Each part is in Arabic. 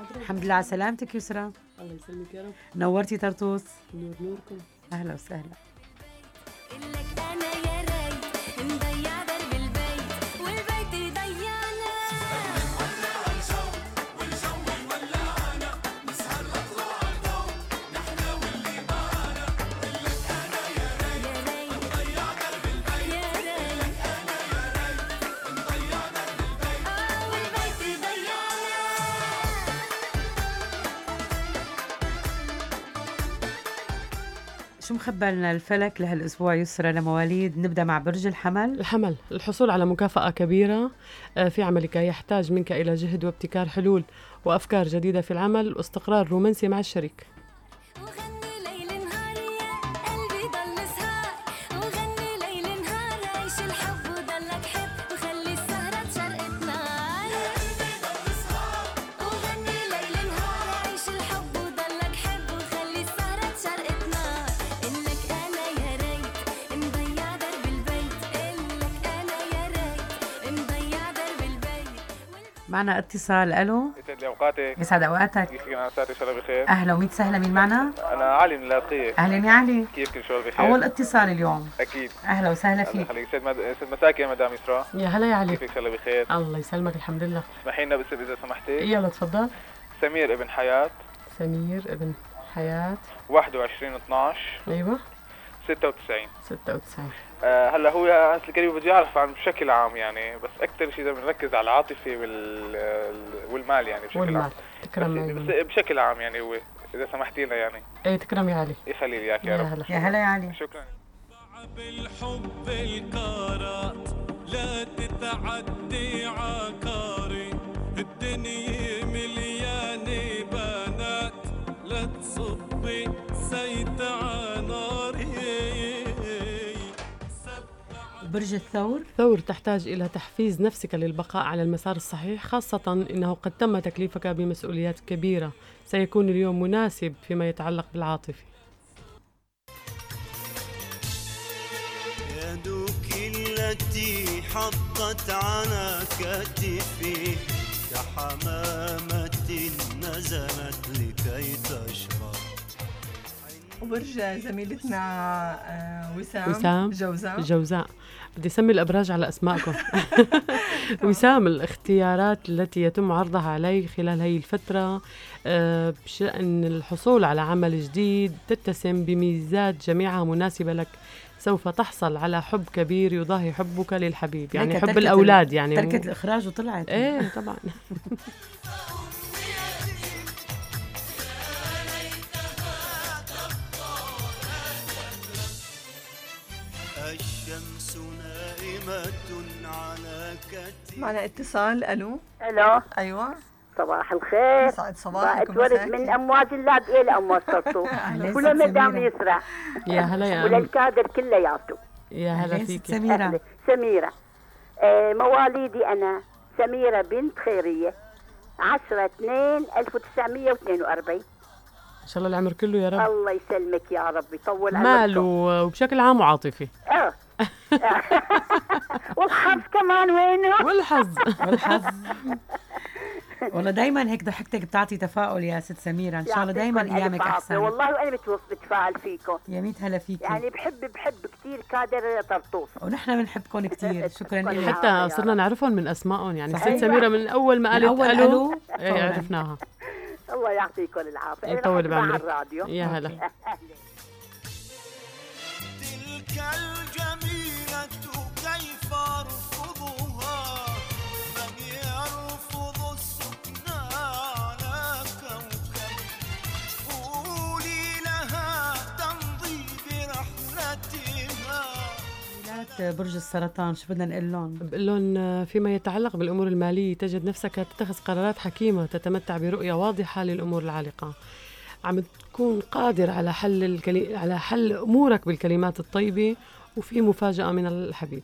حضرتك؟ الحمد لله على سلامتك يسرا. الله يسلمك يا رب. نورتي طرطوس. نور نوركم. أهلا وسهلا. شو مخبى لنا الفلك لهالأسبوع يسرى لمواليد؟ نبدأ مع برج الحمل. الحمل، الحصول على مكافأة كبيرة في عملك يحتاج منك إلى جهد وابتكار حلول وأفكار جديدة في العمل واستقرار رومانسي مع الشريك. معنا اتصال. الو، يسعد لي اوقاتك. يسعد اوقاتك. كيفك؟ انا ساتر ان شاء الله بخير. اهلا وميت سهلا. مين معنا؟ انا علي من اللاذقيه. اهلا يا علي. كيفك؟ ان شاء الله بخير. اول اتصال اليوم. اكيد. اهلا وسهلا الله فيك. يخليك. يسعد مساك يا مدام يسرا. يا هلا يا علي. كيفك؟ ان شاء الله بخير. الله يسلمك الحمد لله. اسمحي لنا باسم اذا سمحتي. يلا تفضل. سمير ابن حياة. سمير ابن حياة. 21/12. ايوه 96. 96. هلا هو يا انس الكريم بده يعرف عن بشكل عام يعني، بس اكثر شيء بدنا نركز على العاطفه والمال يعني بشكل والمال. عام. تكرم بس بشكل عام يعني هو اذا سمحتي لنا يعني. ايه تكرم يا علي. يخلي لي اياك يا رب. هلا. يا هلا يا علي. شكرا. بالحب الكارات لا تتعدي عكاري، الدنيا مليانة بنات لا تصبي زيت عناري. برج الثور. ثور، تحتاج إلى تحفيز نفسك للبقاء على المسار الصحيح، خاصة إنه قد تم تكليفك بمسؤوليات كبيرة. سيكون اليوم مناسب فيما يتعلق بالعاطفة. يدك التي حطت على كتفي كحمامة نزلت لكي تشرب. وبرج زميلتنا وسام جوزاء. جوزاء. بدي أسمي الأبراج على أسمائكم. وسام، الاختيارات التي يتم عرضها عليك خلال هذه الفترة بشأن الحصول على عمل جديد تتسم بميزات جميعها مناسبة لك. سوف تحصل على حب كبير يضاهي حبك للحبيب، يعني حب الأولاد يعني. تركت الإخراج وطلعت. إيه طبعا. الشمس نائمة على كتفي. معنا اتصال. الو. الو. ايوه صباح الخير. يسعد صباحك اتولد من امواج اللعب الى امواج طرطوس. ولا مدام يسرا. يا هلا يا وللكادر كلياته. يا هلا فيك سميرة. سميرة. مواليدي انا سميرة بنت خيرية 10/2/1942. ان شاء الله العمر كله يا رب. الله يسلمك يا رب، يطول عمرك. مال وبشكل عام وعاطفي. والحظ كمان وينه؟ والحظ. والله دايما هيك ضحكتك بتعطي تفاؤل يا ست سميرة. ان شاء الله دايما ايامك احسن. والله وانا بتفاعل فيكم. يا ميت هلا فيكي. يعني بحب كثير كادر طرطوس. ونحن بنحبكم كثير. شكرا لك. حتى صرنا نعرفهم من اسمائهم يعني. صحيح. ست سميرة من اول ما قالت الو عرفناها. الله يعطيكم العافيه. يطول بعمرك. الراديو. يا هلا. تلك الجميلة كيف أرفضها، من يرفض السكن على كوكب، قولي لها تمضي برحلتها. برج السرطان، شو بدنا نقول لهم؟ بقول لهم فيما يتعلق بالأمور المالية تجد نفسك تتخذ قرارات حكيمة تتمتع برؤية واضحة للأمور العالقة. عم تكون قادر على حل أمورك بالكلمات الطيبة، وفي مفاجأة من الحبيب.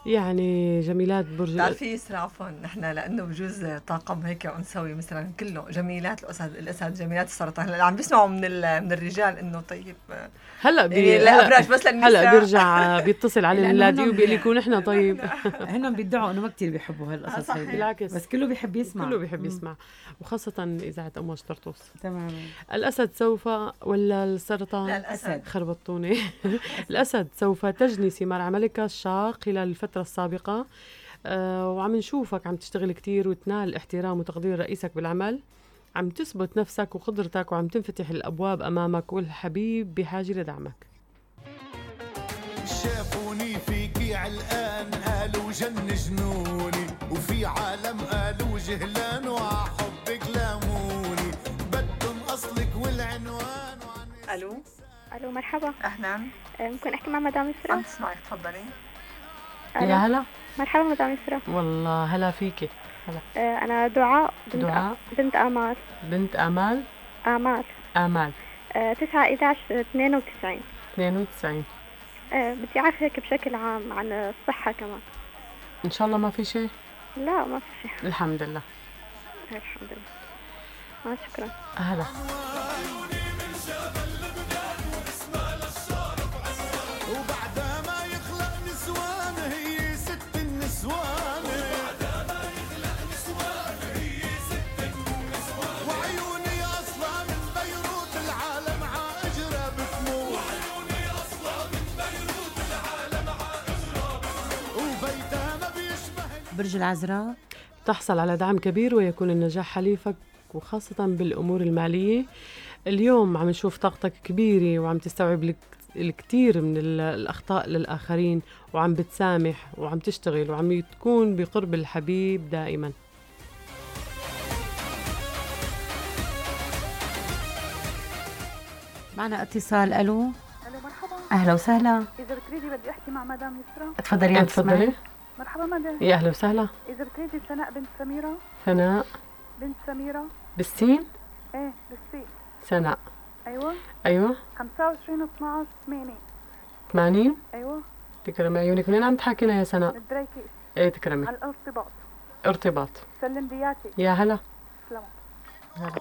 يعني جميلات برج بتعرفي يسرا عفوا نحن لانه بجوز طاقم هيك انثوي مثلا كله جميلات الاسد جميلات السرطان. هلا عم بيسمعوا من الرجال انه طيب هلا الابراج بس للنساء هلا بيرجع بيتصل على النادي وبيقول لكم نحن طيب هن بيدعوا انه ما كثير بيحبوا هالقصص هيدي، بالعكس بس كله بيحب يسمع، كله بيحب يسمع، وخاصة إذاعة أمواج طرطوس. تماما. الأسد سوف ولا السرطان؟ لا الأسد. خربطوني. الأسد سوف تجني ثمار عملك الشاق خلال الفترة السابقة، وعم نشوفك عم تشتغل كتير وتنال احترام وتقدير رئيسك بالعمل، عم تثبت نفسك وقدرتك وعم تنفتح الأبواب أمامك، والحبيب بحاجة لدعمك. شافوني فيكي علقان قالوا جن جنوني، وفي عالم قالوا جهلان وعحبك لاموني، بدهم أصلك والعنوان الو الو مرحبا. اهلا. ممكن احكي مع مدام يسرا؟ عم تسمعك تفضلي. يا هلا. مرحبا مدام يسرا. والله هلا فيكي. هلا. انا دعاء بنت آمال. بنت آمال. آمال 9/11/92. 92. بدي أعرف هيك بشكل عام عن الصحة كمان. إن شاء الله ما في شيء؟ لا ما في شيء. الحمد لله. الحمد لله. شكرا. هلا. وبعدها ما يخلق نسوان هي ست النسوان، وعيوني أصلا من بيروت العالم عاجرة بتموت، وبيتها ما بيشبه. برج العذراء تحصل على دعم كبير ويكون النجاح حليفك، وخاصة بالأمور المالية. اليوم عم نشوف طاقتك كبيرة وعم تستوعب الكثير من الأخطاء للآخرين، وعم بتسامح وعم تشتغل وعم تكون بقرب الحبيب دائما. معنا اتصال. الو مرحبا. اهلا وسهلا. اذا بتريدي بدي احكي مع مدام يسرا. تفضلي. تفضلي. مرحبا مدام. يا اهلا وسهلا. اذا بتريدي سناء بنت سميرة. سناء بنت سميرة. بالسين؟ ايه بالسين. سناء. ايوه 25/12/80. 80. ايوه. تكرمي عيونك. منين عم تحكينا يا سناء؟ من دريكيس. ايه تكرمي. على الارتباط. ارتباط. سلم دياتي. يا هلا. سلام. هلا.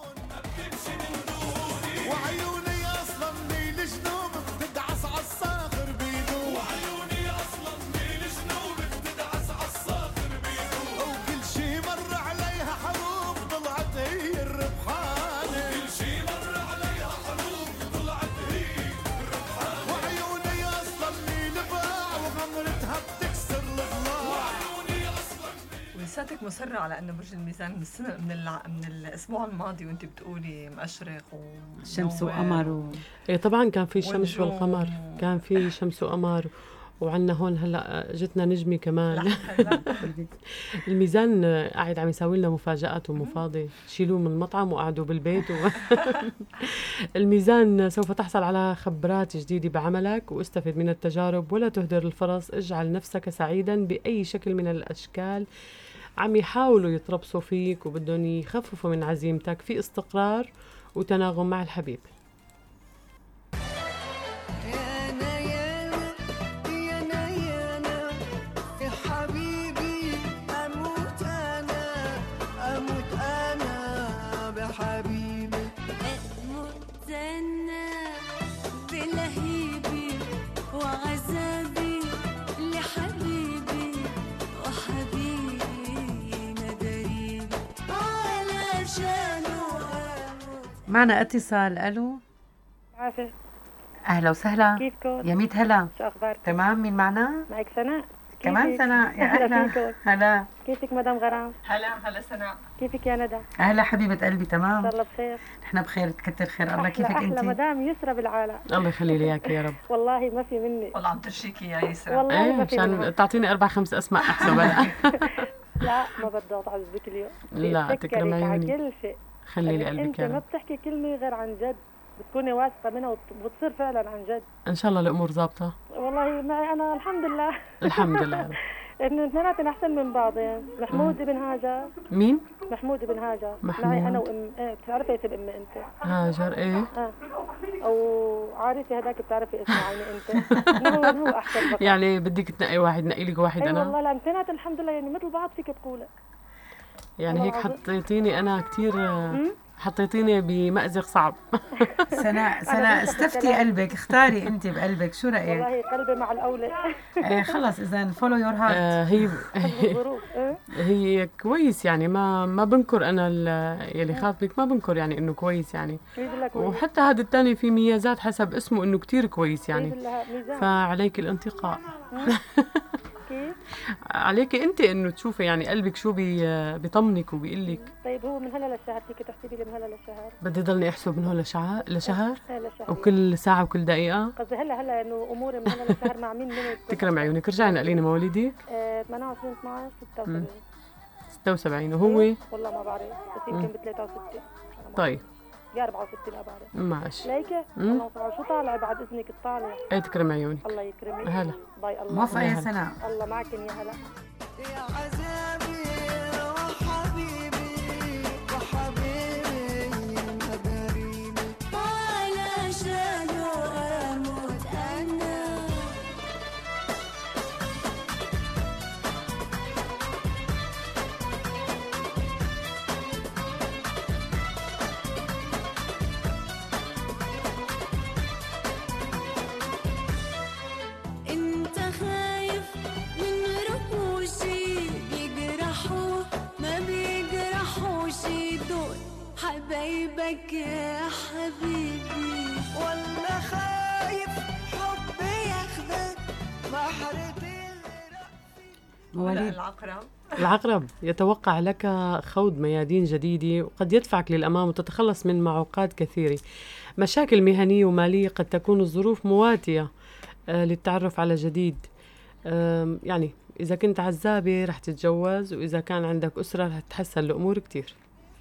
وعيوني أصلا ميل جنوب بتدعس عالصاخر بيدو، وعيوني أصلا ميل جنوب بتدعس عالصاخر بيدو، وكل شي مر عليها حروب طلعت هي الربحانة، وكل شي مر عليها حروب طلعت هي الربحانة، وعيوني أصلا ميل باع وغمرتها بتكسر الضلاع، وعيوني أصلا. ولساتك مصرة على انه برج الميزان من السنة من الاسبوع الماضي وانت بتقولي مشرق شمس وقمر إيه طبعا كان في شمس والقمر، كان في شمس وقمر، وعنا هون هلا جتنا نجمة كمان. الميزان قاعد عم يساوي لنا مفاجآت ومفاضي، شيلوه من المطعم وقعدوا بالبيت الميزان سوف تحصل على خبرات جديدة بعملك، واستفد من التجارب ولا تهدر الفرص. اجعل نفسك سعيدا بأي شكل من الأشكال. عم يحاولوا يتربصوا فيك وبدهم يخففوا من عزيمتك، في استقرار وتناغم مع الحبيب. معنا اتصال. الو عافية. اهلا وسهلا. كيفكم؟ يا ميت هلا. شو اخبارك؟ تمام. مين معنا؟ معك سناء. كمان سناء. يا اهلا. هلا. كيفك مدام غرام؟ هلا سناء. كيفك يا ندى؟ اهلا حبيبه قلبي. تمام ان شاء الله بخير. نحن بخير تكتر خير الله. كيفك انت؟ احلى مدام يسرا بالعالم. الله يخلي لي اياك يا رب. والله ما في مني. والله عم ترشيكي يا يسرا. والله ايه ما في مني. مشان تعطيني 4-5 اسماء احسن بلا. لا ما بدي اعذبك اليوم. لا تكرم عيوني. كل شيء. خلي لي قلبك انت يا ما رب. بتحكي كلمه غير عن جد، بتكوني واثقه منها وبتصير فعلا عن جد. ان شاء الله الامور ظابطه. والله معي انا الحمد لله. الحمد لله. انه اثنيناتنا احسن من بعض يعني. محمود ابن هاجر. مين؟ محمود ابن هاجر. محمود. معي انا وام. ايه بتعرفي اسم امي انت؟ هاجر ايه؟ او عارفه هذاك بتعرفي اسمه عيني انت. هو احسن بطل. يعني بدك تنقي واحد، نقي لك واحد انا؟ والله لا اثنيناتنا الحمد لله يعني مثل بعض فيك تقولي. يعني هيك حطيتيني انا كثير، حطيتيني بمأزق صعب. سناء استفتي قلبك، اختاري انت بقلبك، شو رايك؟ والله قلبي مع الاولى. خلص اذا فولو يور هارت. هي كويس يعني، ما بنكر انا يلي خاطبك، ما بنكر يعني انه كويس يعني. وحتى هذا الثاني في ميزات حسب اسمه انه كتير كويس يعني. فعليك الانتقاء. كيف؟ عليك انت انه تشوفي يعني قلبك شو بيطمنك وبيقول لك. طيب هو من هلا للشهر فيك تحسبي لي من هلا للشهر؟ بدي ضلني احسب من هلا لشهر؟ لشهر. وكل ساعه وكل دقيقه؟ قصدي هلا انه اموري من هلا للشهر مع مين تكرم عيونك. رجعي نقليني مواليدك. 28 12 76. 76 وهو؟ والله ما بعرف بس يمكن ب 63. طيب يا 64 ما بعرف. ماشي. ليكي؟ الله شو طالع بعد اذنك الطالع؟ ايه تكرم عيونك. الله يكرمك. هلا. باي الله. موافقة يا سناء. الله معك يا هلا. يا عذابي وحبيبي وحبيبي مداريني علشان اموت انا. انت خايف من رموشي بيجرحوا ما بيجرحوش دول حبايبك يا حبيبي، ولا خايف حبي ياخدك محرتي. مواليد العقرب يتوقع لك خوض ميادين جديدة وقد يدفعك للأمام وتتخلص من معوقات كثيرة، مشاكل مهنية ومالية، قد تكون الظروف مواتية للتعرف على جديد. يعني إذا كنت عزابة رح تتجوز، وإذا كان عندك أسرة رح تتحسن الأمور كتير.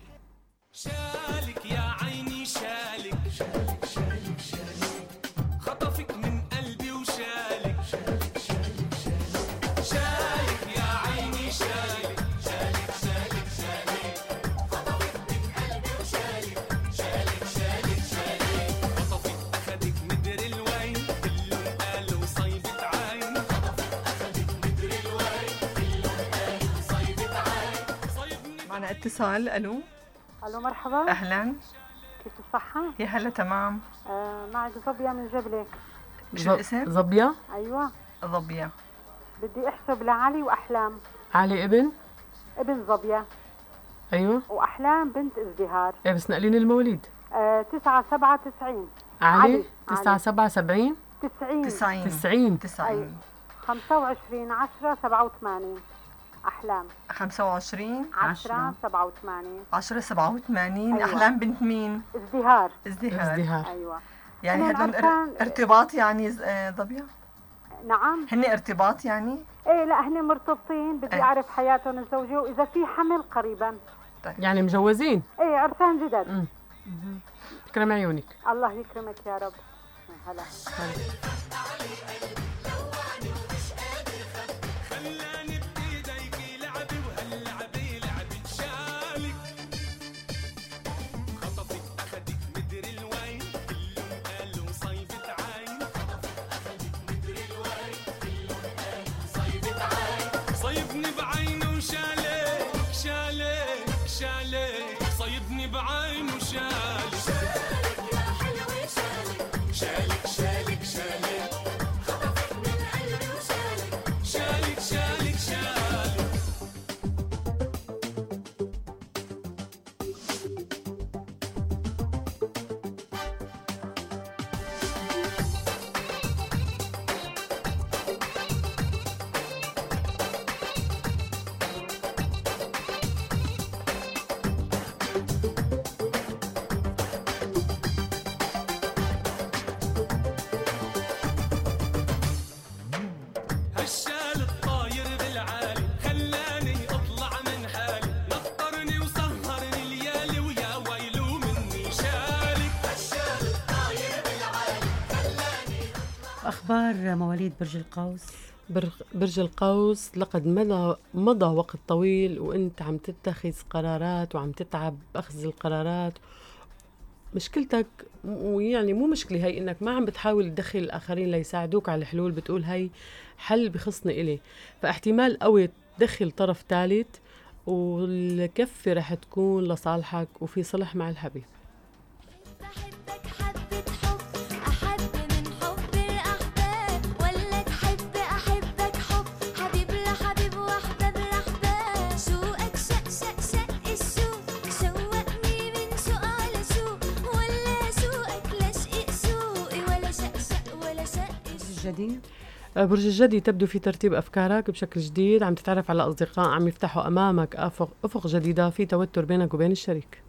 شالك يا عيني شالك شالك شالك شالك خطفك من قلبي وشالك شالك شالك شالك شالك يا عيني شالك شالك شالك شالك خطفك من قلبي وشالك شالك شالك شالك خطفك أخدك مدر الوين كله قال وصيبة عين خطفك أخدك مدر الوين كله قال وصيبة عين صيبني. معنا اتصال. الو الو مرحبا. اهلا، كيف الصحة؟ يا هلا تمام. معك ظبية من جبلة. شو الاسم؟ ظبية؟ ايوه ظبية. بدي احسب لعلي واحلام. علي ابن ظبية. ايوه. واحلام بنت ازدهار. ايه بس نقلين المواليد. 9/7/90. علي 9/7/70. 90. 90. 25/10/87. أحلام 25/10/87. 10/87. أيوة. أحلام بنت مين؟ ازدهار. أيوة. يعني هدول ارتباط يعني ظبية؟ نعم. هن ارتباط يعني؟ ايه لا هن مرتبطين، بدي اعرف حياتهم الزوجية واذا في حمل قريبا. طيب. يعني مجوزين؟ ايه عرسان جدد. تكرم عيونك. الله يكرمك يا رب. هلا. صيبني بعينه وشالك شالك شالك صيبني بعينه شالك شالك يا حلوة شالك شالك شالك شالك خطفك من قلبي وشالك شالك شالك شالك. أخبار مواليد برج القوس. برج القوس، لقد مضى وقت طويل وانت عم تتخذ قرارات وعم تتعب بأخذ القرارات. مشكلتك ويعني مو مشكلة هي انك ما عم بتحاول تدخل الاخرين ليساعدوك على الحلول، بتقول هي حل بخصني الي، فاحتمال قوي تدخل طرف ثالث والكفة رح تكون لصالحك وفي صلح مع الحبيب. بحبك حبة حب أحب من حب الأحباب، ولا تحب أحبك حب حبيب لحبيب وأحباب لأحباب. شوقك شق شق شق الشوق شوقني من شوق على شوق، ولا شوقك لا شقق شوقي ولا شق شق ولا شق الجديد برج الجدي، تبدو في ترتيب أفكارك بشكل جديد، عم تتعرف على أصدقاء عم يفتحوا أمامك أفق جديدة، في توتر بينك وبين الشريك.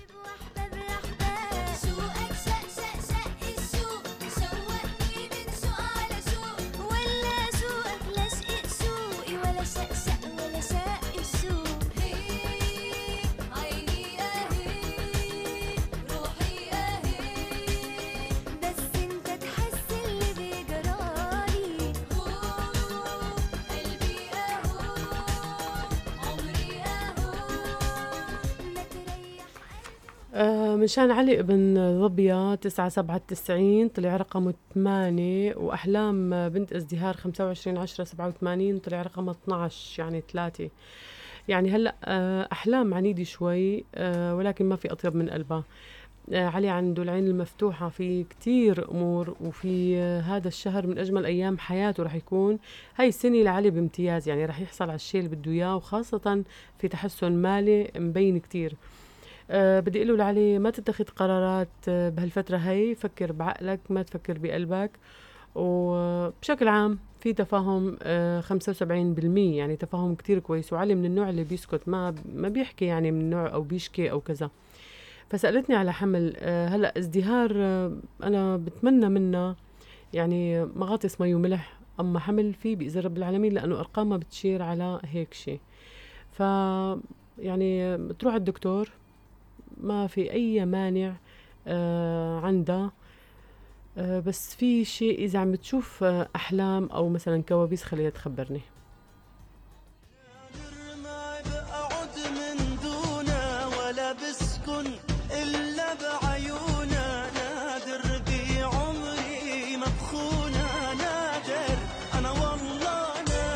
شوقك شق شق شق الشوق شوقني من شوق على شوق، ولا شوقك لا شقق شوقي ولا شق شق ولا شق الشوق. هي عيني أهي روحي أهي، بس انت تحس اللي بيجرالي. هو قلبي أهو عمري أهو ما تريح. مشان علي ابن ظبية 9/7/90 طلع رقمه 8، وأحلام بنت ازدهار 25/10/87 طلع رقمه 12 يعني 3. يعني هلأ أحلام عنيدة شوي ولكن ما في أطيب من قلبها. علي عنده العين المفتوحة في كتير أمور، وفي هذا الشهر من أجمل أيام حياته رح يكون. هاي السنة لعلي بامتياز، يعني رح يحصل على الشيء اللي بده إياه، وخاصة في تحسن مالي مبين كتير. بدي أقوله لعلي ما تتخذ قرارات بهالفترة هاي، فكر بعقلك ما تفكر بقلبك. وبشكل عام في تفاهم 75%، يعني تفاهم كتير كويس. وعلي من النوع اللي بيسكت، ما بيحكي يعني من النوع أو بيشكي أو كذا. فسألتني على حمل. هلأ ازدهار أنا بتمنى منها يعني مغاطس مي وملح، أما حمل فيه بإذن رب العالمين، لأنه أرقامها بتشير على هيك شيء. يعني تروح الدكتور، ما في أي مانع عندها. بس في شيء إذا عم بتشوف أحلام أو مثلا كوابيس خليها تخبرني. ما بقعد من دونا ولا بسكن إلا بعيونا، نادر بعمري مبخونا، نادر أنا والله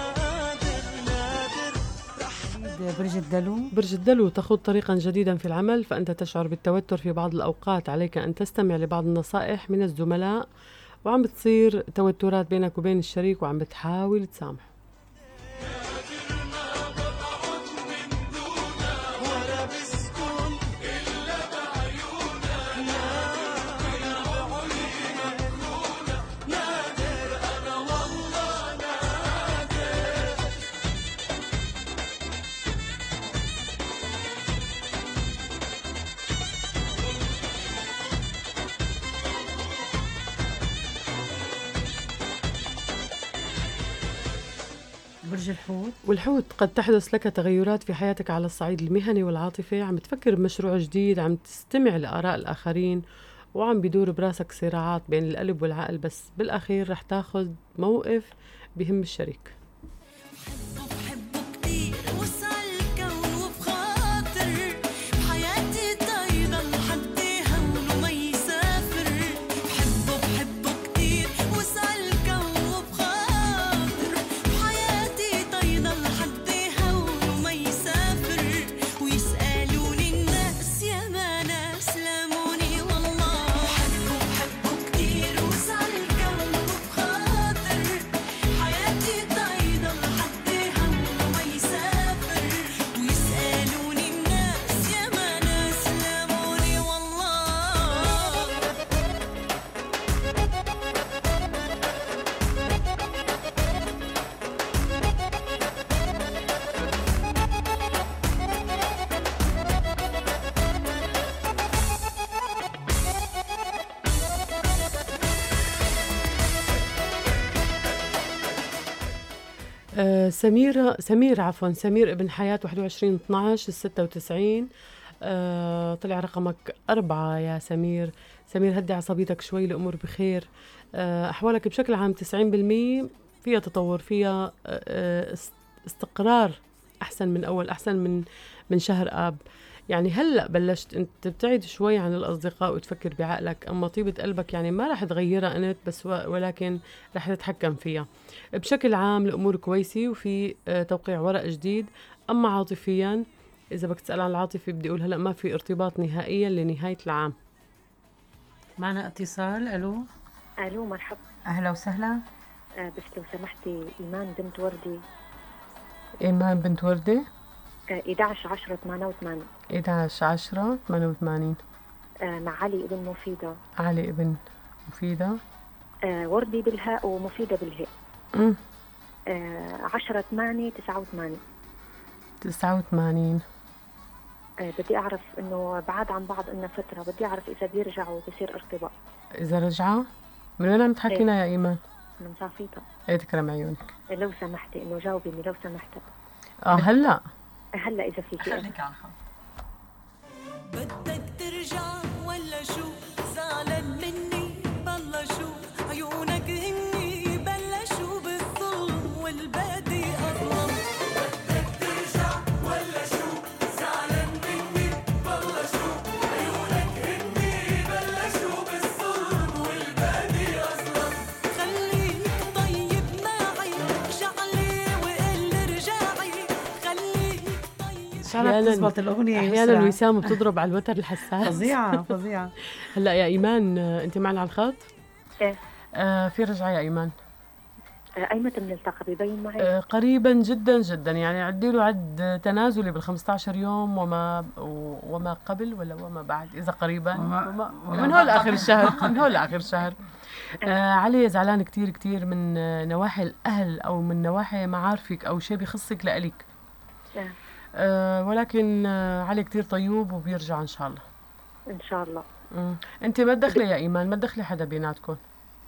نادر برج الدلو. برج الدلو، تخوض طريقا جديدا في العمل، فأنت تشعر بالتوتر في بعض الأوقات. عليك أن تستمع لبعض النصائح من الزملاء، وعم بتصير توترات بينك وبين الشريك وعم بتحاول تسامح. برج الحوت. والحوت، قد تحدث لك تغيرات في حياتك على الصعيد المهني والعاطفي، عم تفكر بمشروع جديد، عم تستمع لآراء الآخرين، وعم بيدور براسك صراعات بين القلب والعقل، بس بالأخير رح تاخذ موقف بهم الشريك. بحبه كتير وسالكة وبخاطر، بحياتي طايرة لحد هون وما يسافر. بحبه كتير وسالكة وبخاطر، بحياتي طايرة لحد هون وما يسافر. ويسألوني الناس يا ما ناس لاموني والله. بحبه كتير وسالكة وبخاطر، حياتي طايرة لحد هون وما يسافر. ويسألوني الناس يا ما ناس لاموني والله. سمير ابن حياة 21/12/96. طلع رقمك 4 يا سمير. هدي عصبيتك شوي، الأمور بخير. أحوالك بشكل عام 90%، فيها تطور، فيها استقرار أحسن من أول، أحسن من شهر آب. يعني هلأ بلشت أنت تبتعد شوي عن الأصدقاء وتفكر بعقلك، أما طيبة قلبك يعني ما رح تغيرها أنت بس، ولكن رح تتحكم فيها. بشكل عام الأمور كويسة وفي توقيع ورق جديد. أما عاطفيا، إذا بدك تسأل عن العاطفي بدي أقول هلأ ما في ارتباط نهائيا لنهاية العام. معنا اتصال. ألو. الو مرحبا. أهلا وسهلا. بس لو سمحتي ايمان بنت وردي. إيمان بنت وردي 11/10/88. 11/10/88. مع علي ابن مفيدة. علي ابن مفيدة. وردي بالهاء ومفيدة بالهاء. 10/8/89. 89. بدي أعرف إنه بعاد عن بعض إنه فترة، بدي أعرف إذا بيرجعوا بصير ارتباط. إذا رجعوا؟ من وين عم تحكينا يا إيمان؟ من صافيتها. إيه تكرم عيونك. لو سمحتي إنه جاوبيني لو سمحت. هلا إذا فيكي. خليك على الخط. بدك ترجع ولا شو؟ زعلان مني بالله شو؟ عيونك هني بلشوا بالظلم والبادي أظلم. بدك ترجع ولا شو؟ زعلان مني بالله شو؟ عيونك هني بلشوا بالظلم والبادي أظلم. خليك طيب معي، شعلي وقل رجعي. خليك طيب. شعلك تزبط الأغنية. أحيانا وسام بتضرب على الوتر الحساس. فظيعة فظيعة. هلا يا إيمان أنت معنا على الخط؟ إيه. في رجعة يا إيمان. أي متى بنلتقى؟ ببين معي. قريبا جدا جدا، يعني عدي له عد تنازلي بال15 يوم وما قبل ولا وما بعد، إذا قريبا من هول آخر الشهر. من هول آخر الشهر. علي زعلان كتير كتير من نواحي الأهل أو من نواحي معارفك أو شيء بيخصك لإلك. ولكن علي كتير طيوب وبيرجع إن شاء الله. إن شاء الله. أنت ما تدخلي يا إيمان، ما تدخلي حدا بيناتكم.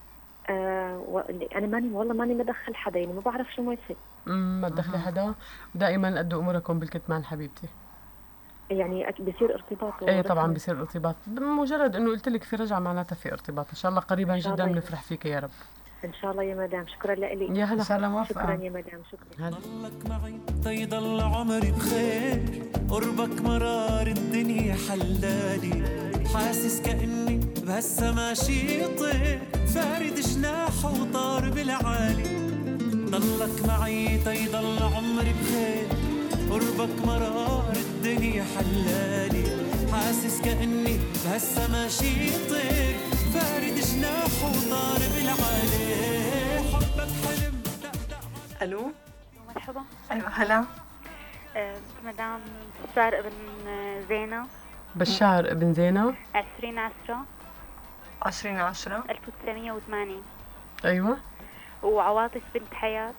أنا ماني مدخل حدا، يعني ما بعرف شو ما يصير. ما تدخلي حدا، ودائما أدوا أموركم بالكتمان حبيبتي. يعني بيصير ارتباط؟ ايه طبعا بيصير ارتباط، بمجرد انه قلت لك في رجعه معناتها في ارتباط. ان شاء الله قريبا جدا بنفرح فيك يا رب. ان شاء الله يا مدام، شكرا لك. يا هلا. ان شاء الله موفقه. شكرا يا مدام، شكرا. ضلك معي تيضل عمري بخير، قربك مرار الدنيا حلالي، حاسس كأني بهالسما شي طير، فارد جناحه وطار بالعالي. ضلك معي تيضل عمري بخير، قربك مرار الدنيا حلالي، حاسس كأني بهالسما شي طير، فارد جناحه وطار بالعالي. حبك حلم. الو مرحبا. ايوه هلا. مدام بشار ابن زينة. بشار ابن زينة. 20/10. 20/10. 1980. ايوه. وعواطف بنت حياة.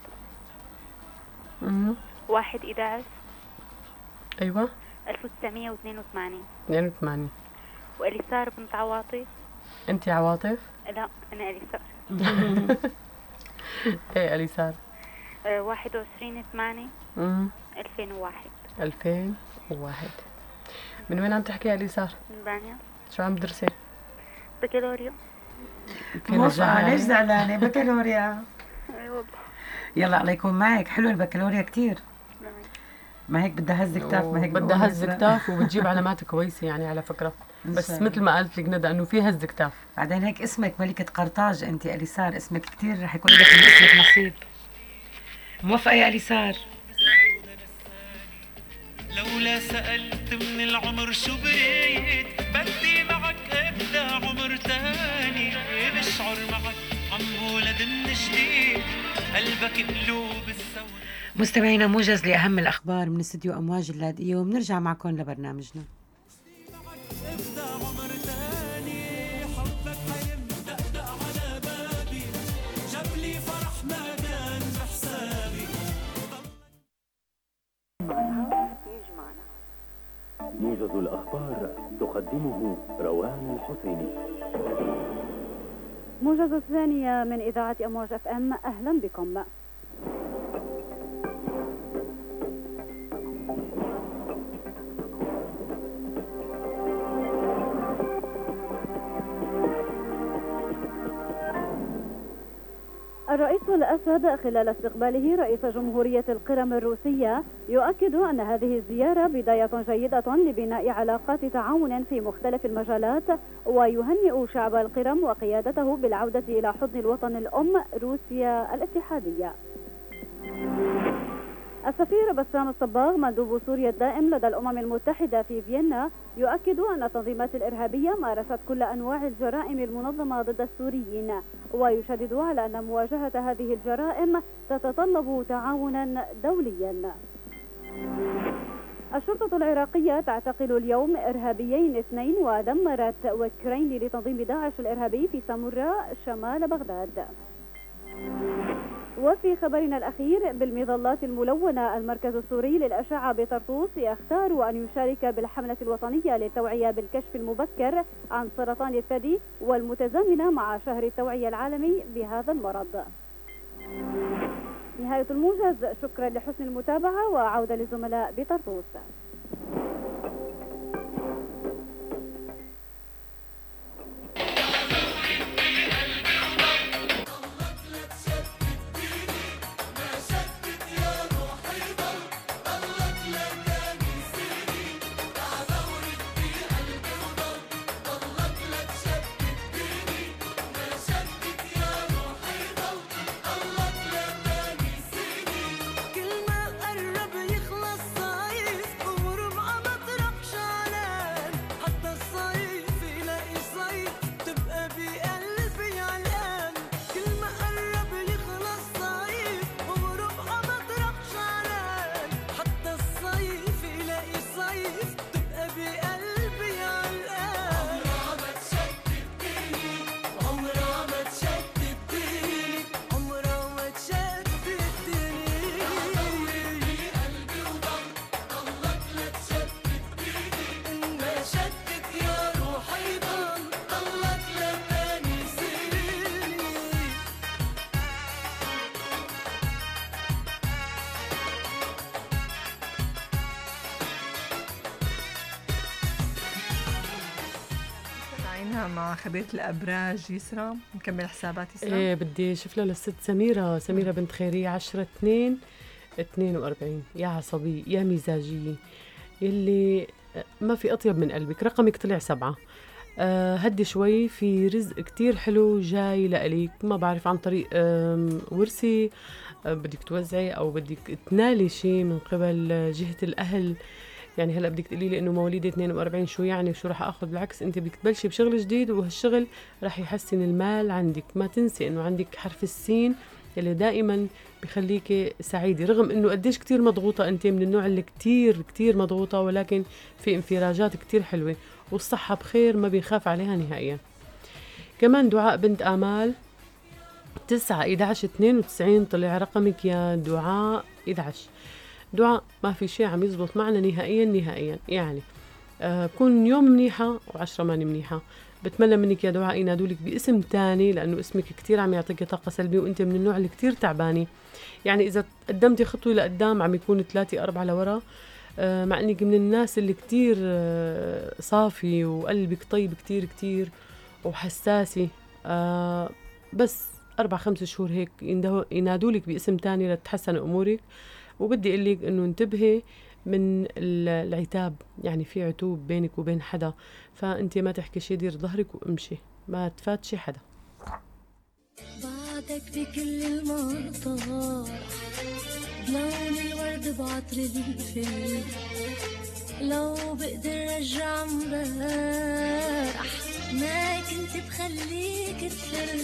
1/11. ايوه. 1982. 82. واليسار بنت عواطف. انت عواطف؟ لا انا اليسار. ايه اليسار. 21/8. 2001. 2001. من وين عم تحكي يا اليسار؟ من بانيا. شو عم تدرسي؟ بكالوريا. موفقة. ليش زعلانة؟ بكالوريا. اي والله. يلا الله يكون معك. حلو البكالوريا كتير. ما هيك بدها هز كتاف، ما هيك بدها هز كتاف وبتجيب علامات كويسة يعني على فكرة. بس مثل ما قالت لك ندى انه في هز كتاف. بعدين هيك اسمك ملكة قرطاج انت اليسار، اسمك كتير رح يكون لك من اسمك نصيب. موفقة يا اليسار. لولا سألت من العمر شو بريد، بدي معك ابدا عمر تاني، بشعر معك عم ولد من جديد، قلبك قلوب السود. مستمعينا موجز لأهم الأخبار من استديو أمواج اللاذقية، وبنرجع معكم لبرنامجنا. موجز الأخبار تقدمه روان الحسيني. موجز الثانية من إذاعة أمواج FM، أهلا بكم. الرئيس الأسد خلال استقباله رئيس جمهورية القرم الروسية يؤكد أن هذه الزيارة بداية جيدة لبناء علاقات تعاون في مختلف المجالات، ويهنئ شعب القرم وقيادته بالعودة إلى حضن الوطن الأم روسيا الاتحادية. السفير بسام الصباغ مندوب سوريا الدائم لدى الأمم المتحدة في فيينا يؤكد أن التنظيمات الإرهابية مارست كل أنواع الجرائم المنظمة ضد السوريين، ويشدد على أن مواجهة هذه الجرائم تتطلب تعاونا دوليا. الشرطة العراقية تعتقل اليوم إرهابيين 2 ودمرت وكرين لتنظيم داعش الإرهابي في سامورا شمال بغداد. وفي خبرنا الأخير بالمظلات الملونة، المركز السوري للأشعة بطرطوس يختار أن يشارك بالحملة الوطنية للتوعية بالكشف المبكر عن سرطان الثدي والمتزامنة مع شهر التوعية العالمي بهذا المرض. نهاية الموجز، شكرا لحسن المتابعة وعودة للزملاء بطرطوس. مع خبيرة الأبراج يسرا، نكمل حسابات يسرا. ايه بدي اشوف لها للست سميرة بنت خيرية 10/2/42. يا عصبية يا مزاجية يلي ما في أطيب من قلبك، رقمك طلع 7. هدي شوي، في رزق كتير حلو جاي لأليك، ما بعرف عن طريق ورثي بدك توزعي أو بدك تنالي شيء من قبل جهة الأهل. يعني هلا بدك تقولي لي انه مواليدي 42 شو يعني وشو راح اخذ؟ بالعكس انت بدك تبلشي بشغل جديد، وهالشغل راح يحسن المال عندك. ما تنسي انه عندك حرف السين اللي دائما بخليكي سعيده، رغم انه قديش كتير مضغوطه، انت من النوع اللي كتير مضغوطه، ولكن في انفراجات كتير حلوه، والصحه بخير ما بيخاف عليها نهائيا. كمان دعاء بنت آمال 9/11/92 طلع رقمك يا دعاء 11. دعاء ما في شيء عم يزبط معنا نهائيا، يعني بكون يوم منيحة و10 ماني منيحة. بتمنى منك يا دعاء ينادولك باسم تاني، لأنه اسمك كتير عم يعطيك طاقة سلبية، وانت من النوع اللي كتير تعباني. يعني إذا قدمتي خطوة لقدام عم يكون 3-4 لورا، مع انك من الناس اللي كتير صافي وقلبك طيب كتير وحساسي. بس 4-5 شهور هيك ينادولك باسم تاني لتتحسن أمورك. وبدي اقول لك انه انتبهي من العتاب، يعني في عتوب بينك وبين حدا، فانت ما تحكي شي، دير ظهرك وامشي، ما تفاتشي حدا. بعدك بكل المطار، بلون الورد بعطر الفل، لو بقدر رجع امبارح ما كنت بخليك تفل.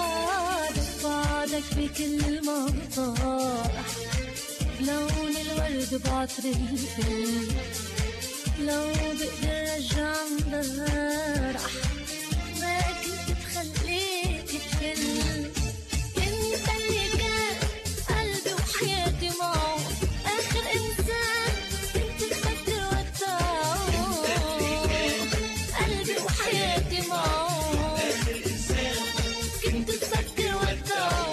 بعدك بكل المطار، لون الورد بعطر الفل، لو بقدر رجع امبارح ما كنت بخليك تفل. كنت اللي كان قلبي وحياتي معه، آخر إنسان كنت تفكر وتعه، قلبي وحياتي معه، آخر إنسان كنت تفكر وتعه.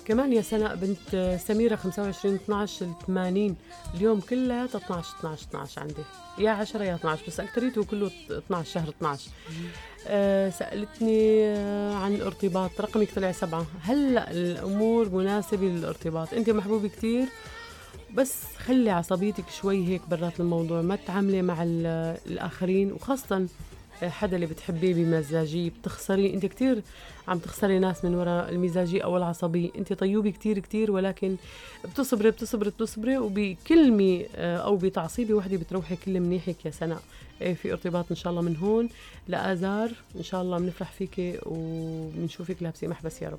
كمان يا سناء بنت سميرة 25/12/80 اليوم كلها 12 عندي، يا 10 يا 12 بس أكتريته كله 12 شهر 12. سألتني عن الارتباط، رقمك طلع 7. هلأ الأمور مناسبة للارتباط، أنت محبوبة كتير بس خلي عصبيتك شوي هيك برات الموضوع، ما تتعاملي مع الآخرين وخاصة حدا اللي بتحبيه بمزاجية بتخسري. انت كتير عم تخسري ناس من وراء المزاجية او العصبية. انت طيوبة كتير ولكن بتصبري وبكلمة او بتعصيبة وحدة بتروحي كل منيحك يا سناء. في ارتباط ان شاء الله من هون لآذار، ان شاء الله بنفرح فيكي وبنشوفك لابسة محبس يا رب.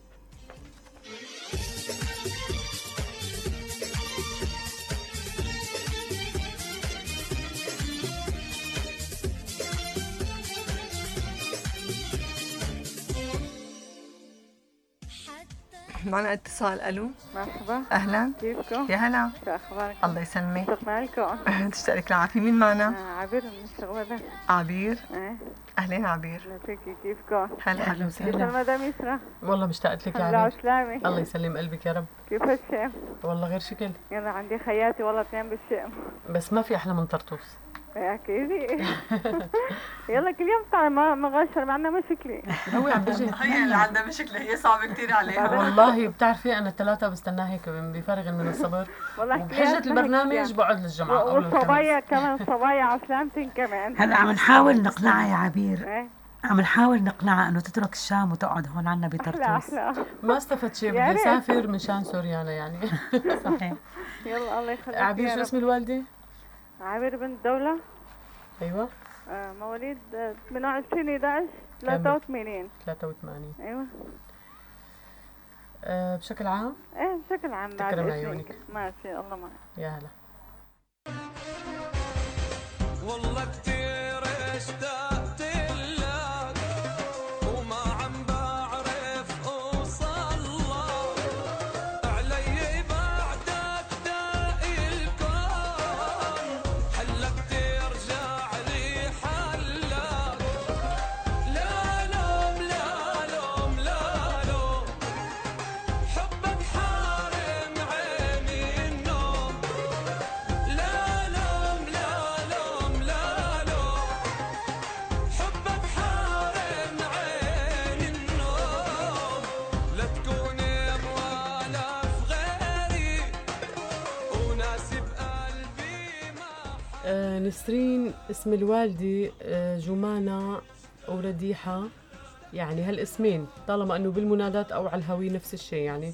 معنا اتصال. الو مرحبا، اهلا، كيفكم؟ يا هلا، شو اخبارك؟ الله يسلمك. شكرا لكم. تشترك العافية. مين معنا؟ عبير من الشغله. عبير، ايه اهلين عبير. فيكي، كيفكم؟ هلا وسهلا. كيف المدام يسرا؟ والله مشتاقت لك يا هلا عبير. وسلامي. الله يسلم قلبك يا رب. كيف هالشيء؟ والله غير شكل. يلا عندي خياتي والله 2 بالشام، بس ما في احلى من طرطوس. اكيد. يلا كل يوم طالع ما غاشر معنا مشكله. هو عم بيجي هي اللي عندها مشكله، هي صعبه كثير عليها والله. بتعرفي انا الثلاثة بستناه هيك بفارغ من الصبر. بحجة البرنامج بقعد للجمعة. والصبايا كمان، صبايا عسلامتين كمان. هلا عم نحاول نقنعها يا عبير، عم نحاول نقنعها انه تترك الشام وتقعد هون عنا بطرطوس. ما استفدت شيء، بدي اسافر مشان سوريانا يعني. صحيح. يلا الله يخليك. عبير شو اسم الوالدة؟ عبير بنت دولة. ايوه. مواليد 28/11/83. 83. ايوه. بشكل عام؟ ايه بشكل عام. تكرم عيونك. ماشي، الله معك. يا هلا. والله كتير اشتقت لك وما عم بعرف اوصل لك، علي بعدك داقي الكون، حلك ترجع لي حلك، لا لوم لا لوم لا لوم، حبك حارم عيني النوم، لا لوم لا لوم لا لوم، حبك حارم عيني النوم، لا تكوني ولا في غيري وناسي بقلبي ما. نسرين اسم الوالدة جمانة أو رديحة، يعني هالاسمين طالما أنه بالمنادات أو على الهوية نفس الشيء يعني.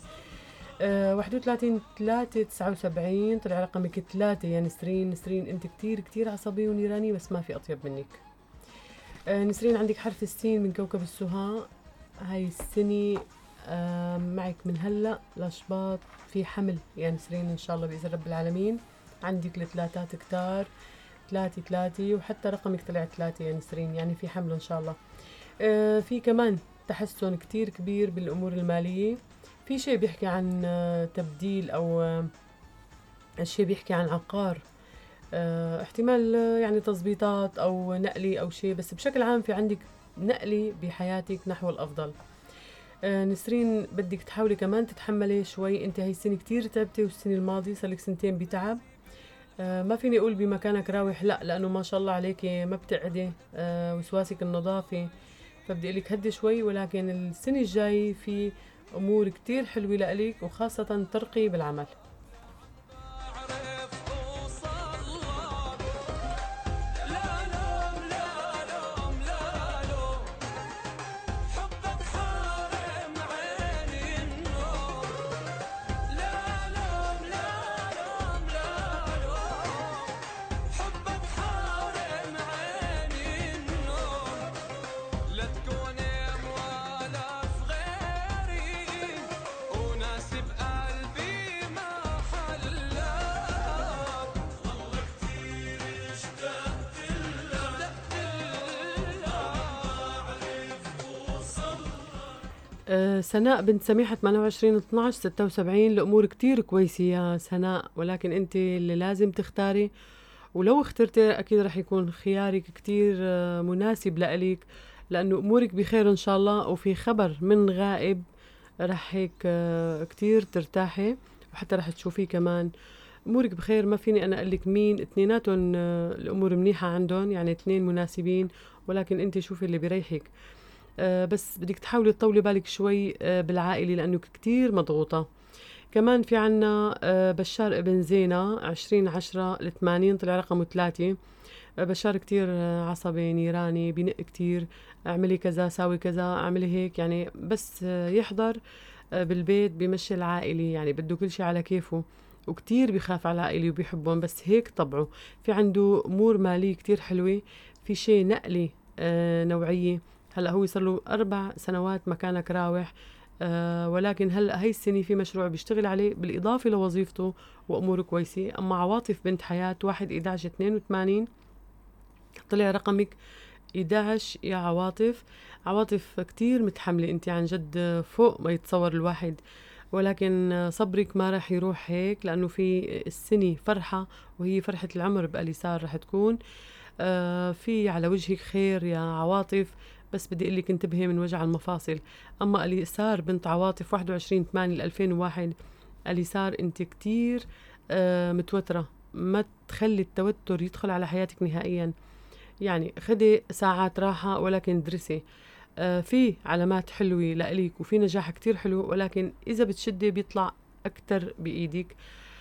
31/3/79 طلع رقمك 3 يا نسرين. نسرين أنت كتير عصبية ونيرانية بس ما في أطيب منك. نسرين عندك حرف السين من كوكب السهاء. هاي السنة معك من هلأ لشباط في حمل يا نسرين إن شاء الله بإذن رب العالمين. عندك الثلاثات كتار، 3 وحتى رقمك طلع 3 يا نسرين، يعني في حمل إن شاء الله. في كمان تحسن كتير كبير بالأمور المالية، في شيء بيحكي عن تبديل أو شيء بيحكي عن عقار، احتمال يعني تظبيطات أو نقلي أو شيء، بس بشكل عام في عندك نقلي بحياتك نحو الأفضل. نسرين بدك تحاولي كمان تتحملي شوي، انت هاي السنة كتير تعبتي والسنة الماضية صار لك 2 بتعب. ما فيني اقول بمكانك راوح، لا، لانه ما شاء الله عليك ما بتعدي وسواسك النظافة، فبدي اقول لك هدي شوي، ولكن السنة الجاي في امور كتير حلوة لإلك وخاصة ترقي بالعمل. سناء بنت سميحة 28/12/76 الأمور كتير كويسة يا سناء، ولكن أنت اللي لازم تختاري، ولو اخترتي أكيد رح يكون خيارك كتير مناسب لإلك، لأنه أمورك بخير إن شاء الله، وفي خبر من غائب رح هيك كتير ترتاحي، وحتى رح تشوفيه كمان أمورك بخير. ما فيني أنا أقول لك مين اثنيناتهم الأمور منيحة عندهم، يعني اثنين مناسبين، ولكن أنت شوفي اللي بريحك. بس بدك تحاولي تطولي بالك شوي بالعائلة لأنه كتير مضغوطة. كمان في عنا بشار ابن زينة 20/10/80 طلع رقمه 3. بشار كتير عصبي نيراني، بينق كتير، اعملي كذا ساوي كذا اعملي هيك، يعني بس يحضر بالبيت بمشي العائلي، يعني بده كل شيء على كيفه، وكتير بيخاف على العائلة وبيحبهم، بس هيك طبعه. في عنده أمور مالية كتير حلوة، في شيء نقلي نوعية. هلأ هو صار له 4 سنوات مكانك راوح، ولكن هلأ هاي السنة في مشروع بيشتغل عليه بالإضافة لوظيفته وأموره كويسة. أما عواطف بنت حياة 1/11/82 طلع رقمك 11 يا عواطف. عواطف كتير متحملة انت عن جد فوق ما يتصور الواحد، ولكن صبرك ما رح يروح هيك، لأنه في السنة فرحة وهي فرحة العمر بأليسار رح تكون. في على وجهك خير يا عواطف، بس بدي أقول لك انتبهي من وجع المفاصل. أما أليسار بنت عواطف 21/8/2001، أليسار انت كتير متوترة، ما تخلي التوتر يدخل على حياتك نهائيا. يعني خدي ساعات راحة، ولكن درسي. في علامات حلوة لإليك وفي نجاح كتير حلو، ولكن إذا بتشدي بيطلع أكتر بإيدك.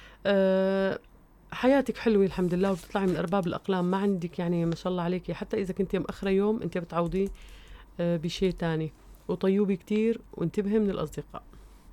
حياتك حلوة الحمد لله، وبتطلعي من أرباب الأقلام، ما عندك يعني ما شاء الله عليك. حتى إذا كنت مأخرة يوم أنت بتعوضيه بشيء تاني. وطيوبي كتير وانتبهي من الأصدقاء.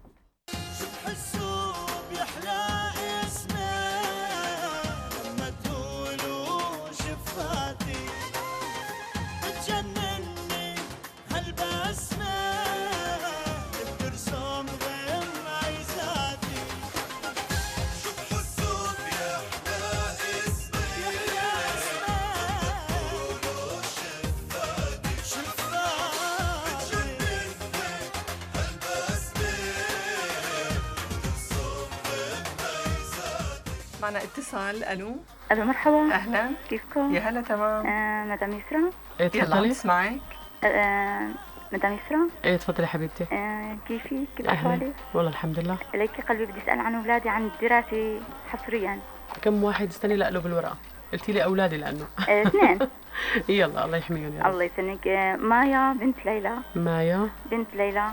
معنا اتصال. الو مرحبا، اهلا، كيفكم؟ يا هلا تمام. مدام يسرا. ايه تفضلي، اسمعك. مدام يسرا. ايه تفضلي حبيبتي. كيفك؟ كيف احوالك؟ والله الحمد لله. ليكي قلبي بدي اسال عن اولادي، عن الدراسه حصريا. كم واحد؟ استني لا له بالورقه، قلتي لي اولادي لانه 2. يلا الله يحميهم يا رب. الله يسلمك. مايا بنت ليلى. مايا بنت ليلى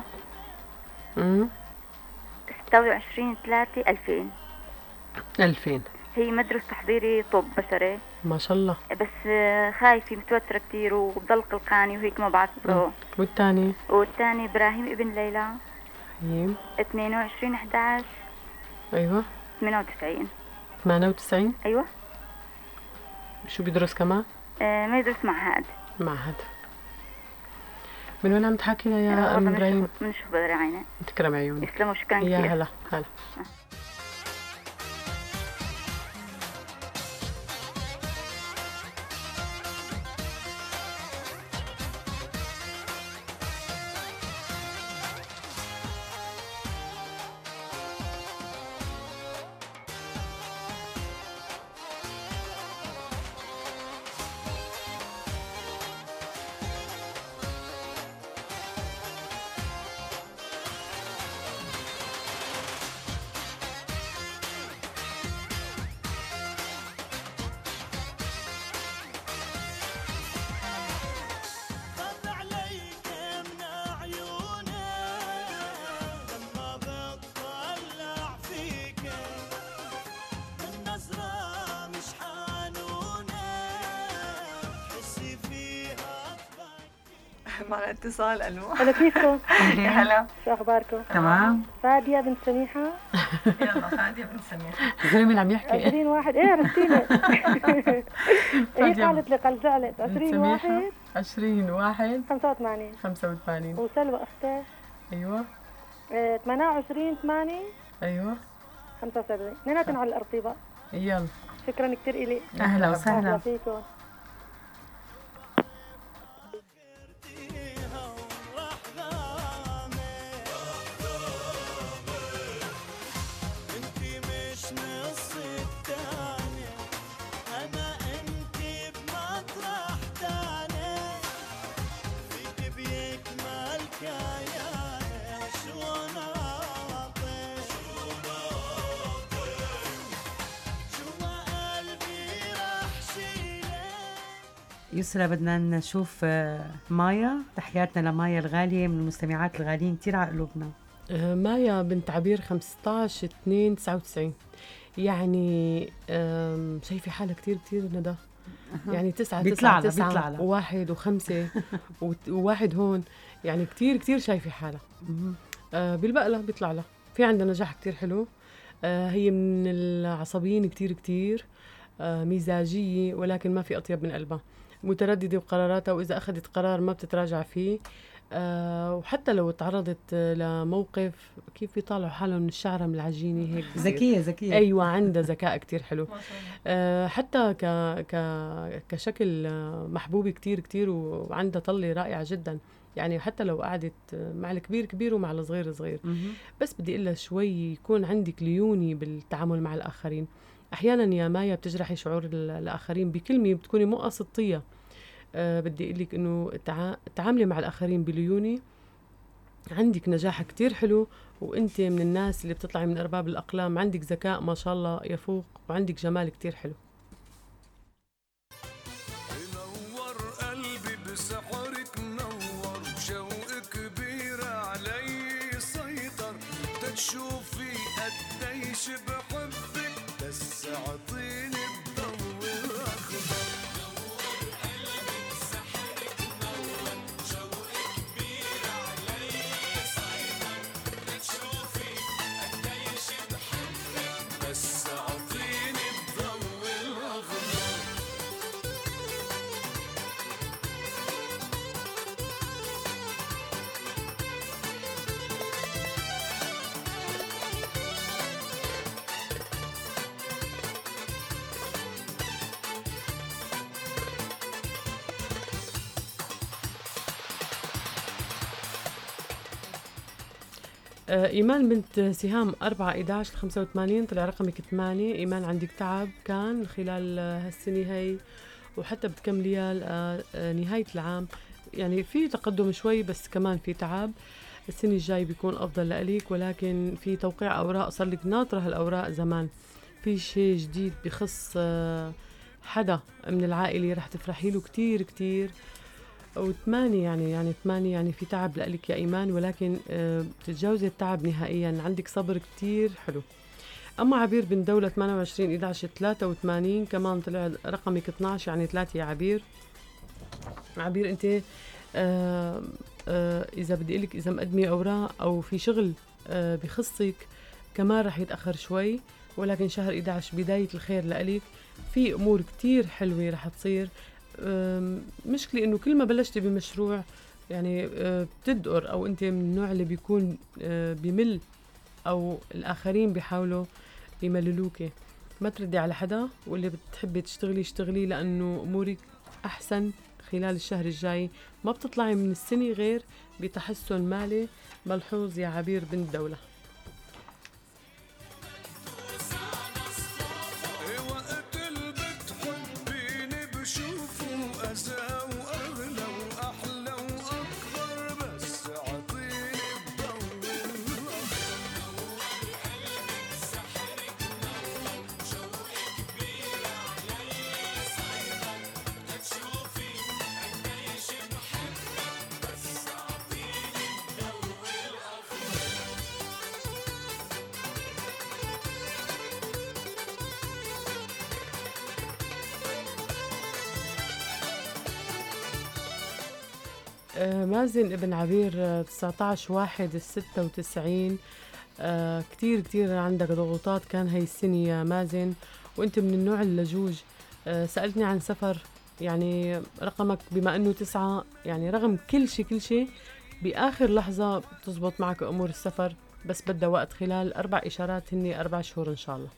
26/3/2000. 2000. هي مدرسة تحضيري طب بشري. ما شاء الله. بس خايفة متوترة كتير وبضل قلقاني وهيك ما بعرف. والثاني إبراهيم ابن ليلى 22/11. ايوه 98. 98 ايوه. شو بيدرس كمان؟ ما يدرس معهد. من وين عم تحكينا يا ام ابراهيم؟ من شو بدري عيني. تكرم عيونك. يسلموا، شكرا كثير. يا هلا هلا. معنا اتصال. الو هلا كيفكم؟ يا هلا، شو اخباركم؟ تمام. فادية بنت سميحة. يلا فادية بنت سميحة. زي مين عم يحكي؟ 20/1. ايه عرفتيني. هي قالت لي قال زعلت. 20/1 85. وسلوى اختي. ايوه 28/8 ايوه 75. اثنيناتهم على الارطبة. يلا شكرا كثير إلي. اهلا وسهلا. اهلا فيكم. شو انا يسرى بدنا نشوف مايا. تحياتنا لمايا الغالية من المستمعات الغاليين كتير على قلوبنا. مايا بنت عبير 15/2/99. يعني شايفة حالة كتير ندى. يعني 9 9 9 و1 و5 و1 هون. يعني كتير شايفة حالة. بيلبق لها بيطلع لها. في عندها نجاح كتير حلو. هي من العصبيين كتير مزاجية، ولكن ما في أطيب من قلبها. مترددة بقراراتها، وإذا أخذت قرار ما بتتراجع فيه. وحتى لو تعرضت لموقف كيف بيطالعوا حالهم من الشعرة من العجينة هيك. ذكية. أيوة، عندها ذكاء كتير حلو. حتى كشكل محبوب كتير وعندها طلة رائعة جدا. يعني حتى لو قعدت مع الكبير ومع الصغير. بس بدي إلا شوي يكون عندك ليوني بالتعامل مع الآخرين. أحيانا يا مايا بتجرحي شعور الآخرين بكلمة بتكوني مو قصدتيها. بدي أقول لك إنه تعاملي مع الآخرين بليوني. عندك نجاح كتير حلو، وأنت من الناس اللي بتطلعي من أرباب الأقلام. عندك ذكاء ما شاء الله يفوق، وعندك جمال كتير حلو. نور قلبي بسحرك، نور شوق كبير علي سيطر. تشوفي قديش بحبك، بس اعطيني الضوء الأخضر. إيمان بنت سهام 4/11/85. طلع رقمك 8. إيمان عندك تعب كان خلال هالسنة هاي، وحتى بتكمليها نهاية العام. يعني في تقدم شوي، بس كمان في تعب. السنة الجاي بيكون أفضل لأليك، ولكن في توقيع أوراق صار لك ناطرة هالأوراق زمان. في شيء جديد بخص حدا من العائلة رح تفرحي له كتير. و8 يعني 8 يعني في تعب لك يا إيمان، ولكن بتتجاوزي التعب نهائيا. عندك صبر كتير حلو. أما عبير بن دولة 28/11/83. كمان طلع رقمك 12، يعني 3 يا عبير. عبير أنت إذا بدي أقولك إذا مقدمي أوراق أو في شغل بخصك كمان رح يتأخر شوي، ولكن شهر 11 بداية الخير لأليك. في أمور كتير حلوة رح تصير. مشكلة إنه كل ما بلشتي بمشروع يعني بتدقر، أو أنت من النوع اللي بيكون بيمل، أو الآخرين بيحاولوا يمللوكي. ما تردي على حدا، واللي بتحبي اشتغلي، لأنه أمورك أحسن خلال الشهر الجاي. ما بتطلعي من السنة غير بتحسن مالي ملحوظ يا عبير بنت دولة. مازن ابن عبير 19/1/96. كتير عندك ضغوطات كان هاي السنة يا مازن، وانت من النوع اللجوج. سألتني عن سفر، يعني رقمك بما انه 9، يعني رغم كل شيء بآخر لحظة بتزبط معك أمور السفر، بس بدها وقت. خلال 4 إشارات هن 4 شهور إن شاء الله.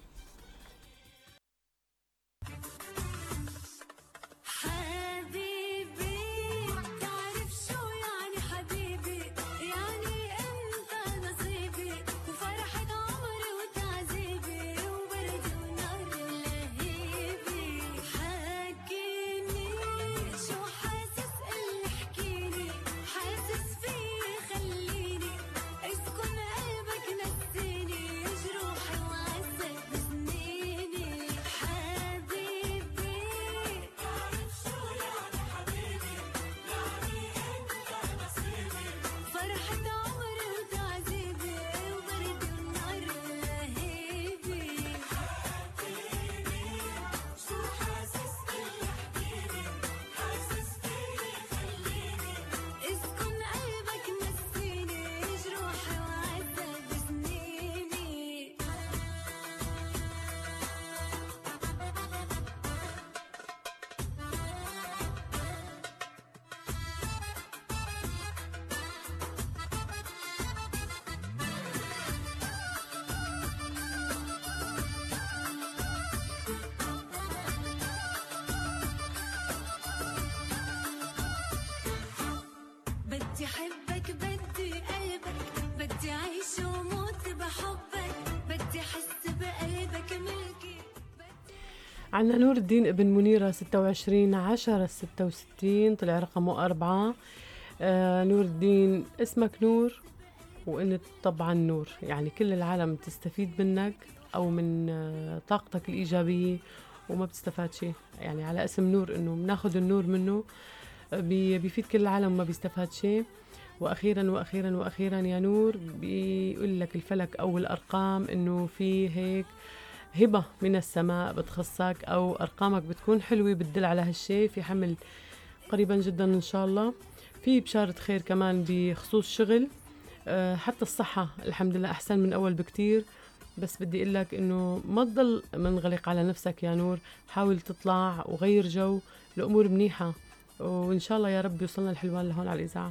اسكن قلبك نسيني جروحي وعزك أحبك بدي قلبك، بدي أعيش وموت بحبك، بدي أحس بقلبك ملكي. عنا نور الدين ابن منيرة 26/10/66 طلع رقمه 4. نور الدين اسمك نور وانت طبعا نور، يعني كل العالم تستفيد منك او من طاقتك الإيجابية وما بتستفاد شيء، يعني على اسم نور انه بناخذ النور منه بيفيد كل العالم وما بيستفاد شيء. واخيرا واخيرا واخيرا يا نور بيقول لك الفلك او الارقام انه في هيك هبة من السماء بتخصك او ارقامك بتكون حلوة بتدل على هالشيء، في حمل قريبا جدا ان شاء الله. في بشارة خير كمان بخصوص شغل، حتى الصحة الحمد لله احسن من اول بكتير، بس بدي اقول لك انه ما تضل منغلق على نفسك يا نور، حاول تطلع وغير جو، الامور منيحة وإن شاء الله يا رب يوصلنا الحلوان لهون على الإذاعة.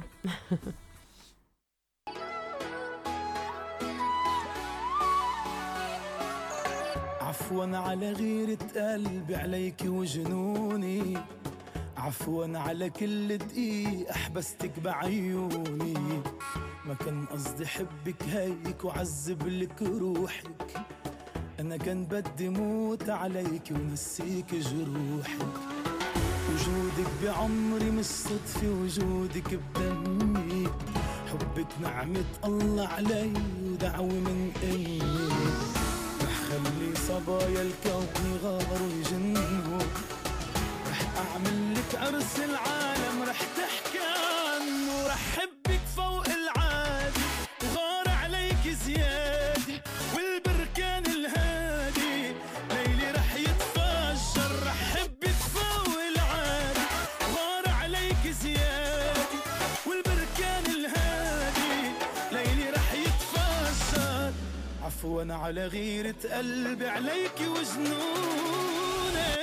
عفوا على غيرة قلبي عليك وجنوني، عفوا على كل دقيقة حبستك بعيوني، ما كان قصدي حبك هيك وعذب لك روحك، أنا كان بدي موت عليك ونسيك جروحك، وجودك بعمري مش صدفة وجودك بدمي، حبك نعمة الله علي ودعوة من أمي، رح خلي صبايا الكون يغاروا يجنوا، رح أعمل لك عرس العالم رح تحكي عنه، رح حبك فوق العادي وغار عليك زيادة، والبركان الهادي ليلي رح يتفجر، رح حبك فوق العادي غار عليك زيادة، والبركان الهادي ليلي رح يتفجر، عفوا على غيرة قلبي عليك وجنوني.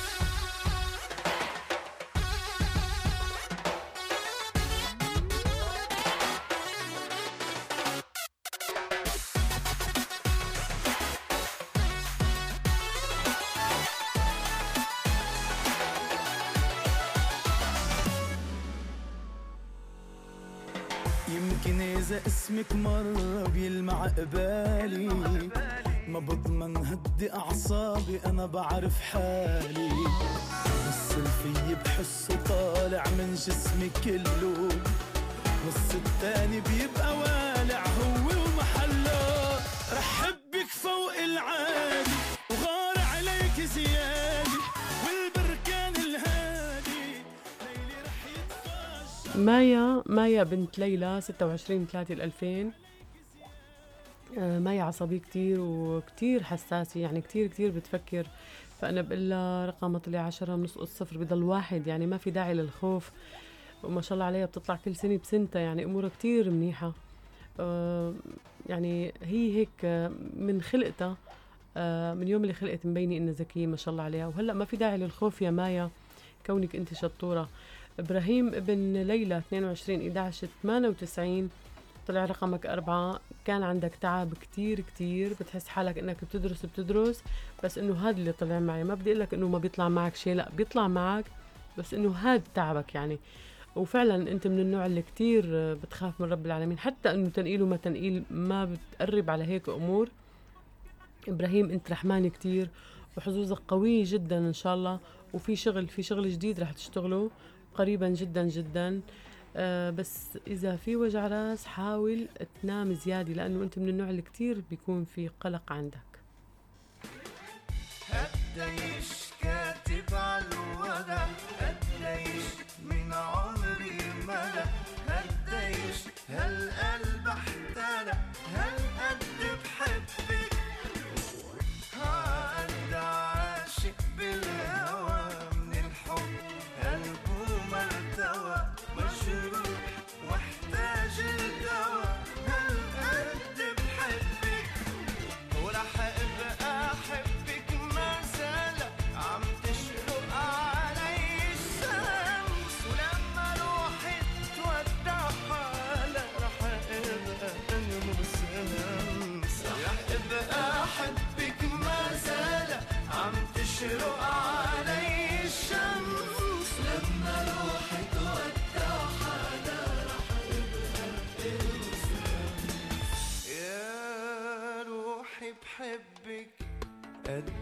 يمكن إذا اسمك مرة بيلمع قبالي، ما بضمن هدي أعصابي أنا بعرف حالي، نص الفي بحسه طالع من جسمي كله، نص التاني بيبقى والع هو ومحله، رح حبك فوق العادي وغار عليك زيادة، والبركان الهادي ليلي رح يتفجر. مايا بنت ليلى 26/3/2000. مايا عصبية كتير وكتير حساسة، يعني كتير بتفكر، فأنا بقول لها رقمها طلع 10 بنسقط 0 بضل 1، يعني ما في داعي للخوف، وما شاء الله عليها بتطلع كل سنة بسنتها، يعني أمورها كتير منيحة، يعني هي هيك من خلقتها، من يوم اللي خلقت مبينة إنها ذكية ما شاء الله عليها، وهلأ ما في داعي للخوف يا مايا كونك أنت شطورة. إبراهيم ابن ليلى 22/11/98 طلع رقمك 4. كان عندك تعب كتير بتحس حالك انك بتدرس، بس انه هذا اللي طلع معي، ما بدي اقولك انه ما بيطلع معك شيء، لا بيطلع معك، بس انه هذا تعبك يعني، وفعلا انت من النوع اللي كتير بتخاف من رب العالمين، حتى انه تنقيل وما تنقيل ما بتقرب على هيك امور. ابراهيم انت رحماني كتير وحظوظك قوية جدا ان شاء الله، وفي شغل جديد رح تشتغله قريبا جدا، بس إذا في وجع راس حاول تنام زيادة، لأنه أنت من النوع اللي كتير بيكون في قلق عندك. قديش كاتب عالورق، قديش من عمري مدى، قديش هالقلب احترق، هالقد بحبك، هالقد عاشق بالهوى، من الحب قلبه مرتوى، مجروح واحتاج الدواء، هالقد بحبك، ورح ابقى احبك ما زال عم تشرق علي الشمس، ولما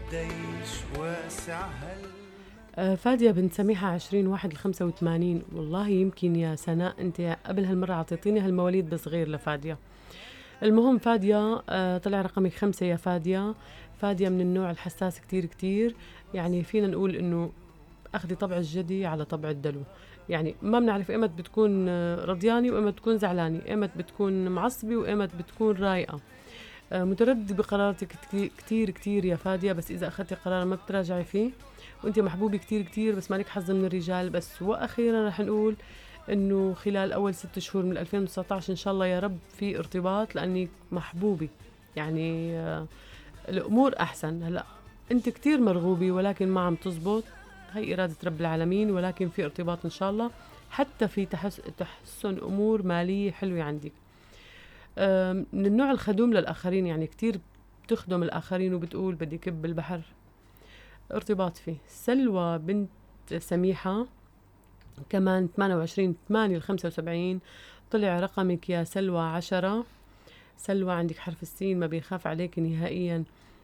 قديش واسع فادية بنت سميحة 20/1/85. والله يمكن يا سناء انت قبل هالمرة عطيتيني هالمواليد بس غير لفادية. المهم فادية طلع رقمك 5 يا فادية. فادية من النوع الحساس كتير كتير، يعني فينا نقول انه اخذي طبع الجدي على طبع الدلو، يعني ما بنعرف ايمت بتكون رضياني وايمت بتكون زعلاني، ايمت بتكون معصبي وايمت بتكون رايقة. متردد بقراراتك كتير كتير يا فادية، بس اذا اخذتي قرار ما بتراجعي فيه، وانت محبوبة كتير كتير بس مالك حظ من الرجال. بس واخيرا رح نقول انه خلال اول 6 شهور من 2019 ان شاء الله يا رب في ارتباط، لانك محبوبة، يعني الامور احسن. هلا انت كتير مرغوبة ولكن ما عم تزبط، هي إرادة رب العالمين، ولكن في ارتباط إن شاء الله، حتى في تحسن أمور مالية حلوة عندك. من النوع الخدوم للآخرين، يعني كتير بتخدم الآخرين وبتقول بدي كب البحر. ارتباط فيه. سلوى بنت سميحة كمان 28/8/75 طلع رقمك يا سلوى 10. سلوى عندك حرف السين، ما بيخاف عليك نهائيا،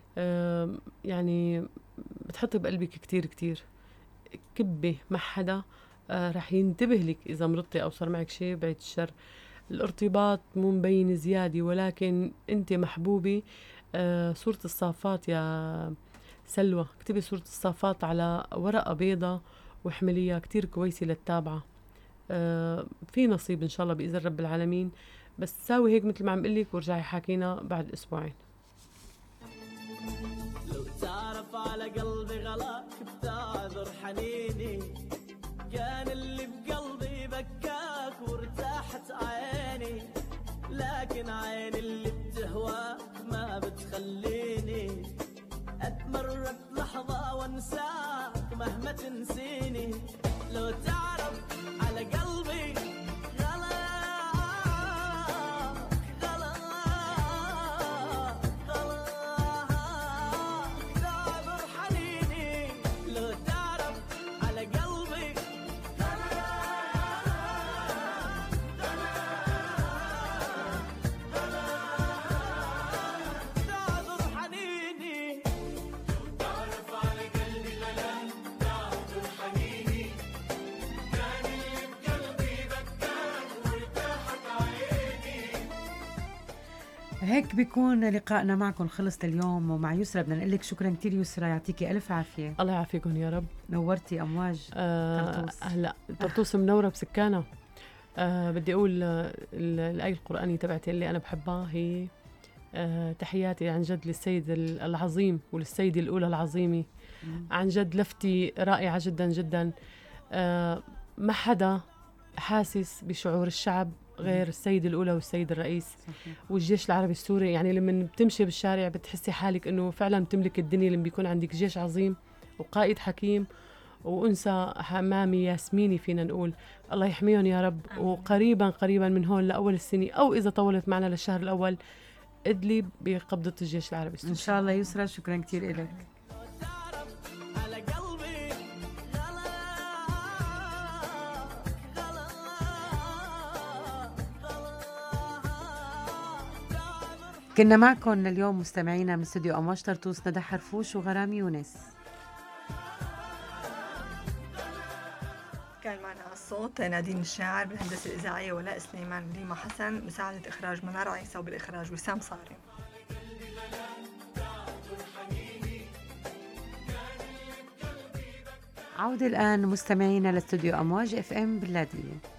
يعني بتحطي بقلبك كتير كتير. كبة مع حدا رح ينتبه لك إذا مرضتي أو صار معك شيء، بعيد الشر. الارتباط مو مبين زيادة ولكن أنت محبوبة. صورة الصافات يا سلوى، اكتبي صورة الصافات على ورقة بيضة واحمليها، كتير كويسة للتابعة. في نصيب إن شاء الله بإذن رب العالمين، بس ساوي هيك مثل ما عم قلك ورجعي حاكينا بعد أسبوعين. لو تعرف على قلبي غلاك بتعذر حنيني، كان اللي بقلبي بكاك وارتاحت عيني، لكن عيني اللي بتهواك ما بتخليني اتمرد لحظة وانساك مهما تنسيني. لو تعرف على قلبي هيك بيكون لقائنا معكم خلص اليوم، ومع يسرى بدنا نقول لك شكرا كثير يسرى، يعطيكي الف عافيه. الله يعافيكم يا رب. نورتي امواج طرطوس. هلا طرطوس منوره بسكانها. بدي اقول الايه القرانيه تبعتي اللي انا بحبها هي تحياتي عن جد للسيد العظيم وللسيده الاولى العظيمه. عن جد لفتي رائعه جدا جدا. ما حدا حاسس بشعور الشعب غير السيدة الأولى والسيد الرئيس. صحيح. والجيش العربي السوري، يعني لما بتمشي بالشارع بتحسي حالك إنه فعلا بتملك الدنيا، لما بيكون عندك جيش عظيم وقائد حكيم وأنثى حمامي ياسميني فينا نقول. الله يحميهم يا رب. وقريبا قريبا من هون لأول السنة، أو إذا طولت معنا للشهر الأول، ادلي بقبضة الجيش العربي السوري إن شاء الله. يسرى شكرا كتير إلك. كنا معكم اليوم مستمعينا من استوديو أمواج طرطوس ندى حرفوش وغرام يونس. كان معنا على الصوت نادين الشاعر، بالهندسة الإذاعية ولاء سليمان، ليما حسن، مساعدة إخراج منار عيسى، وبالإخراج وسام صارم. عودة الآن مستمعينا لاستوديو أمواج FM باللادية.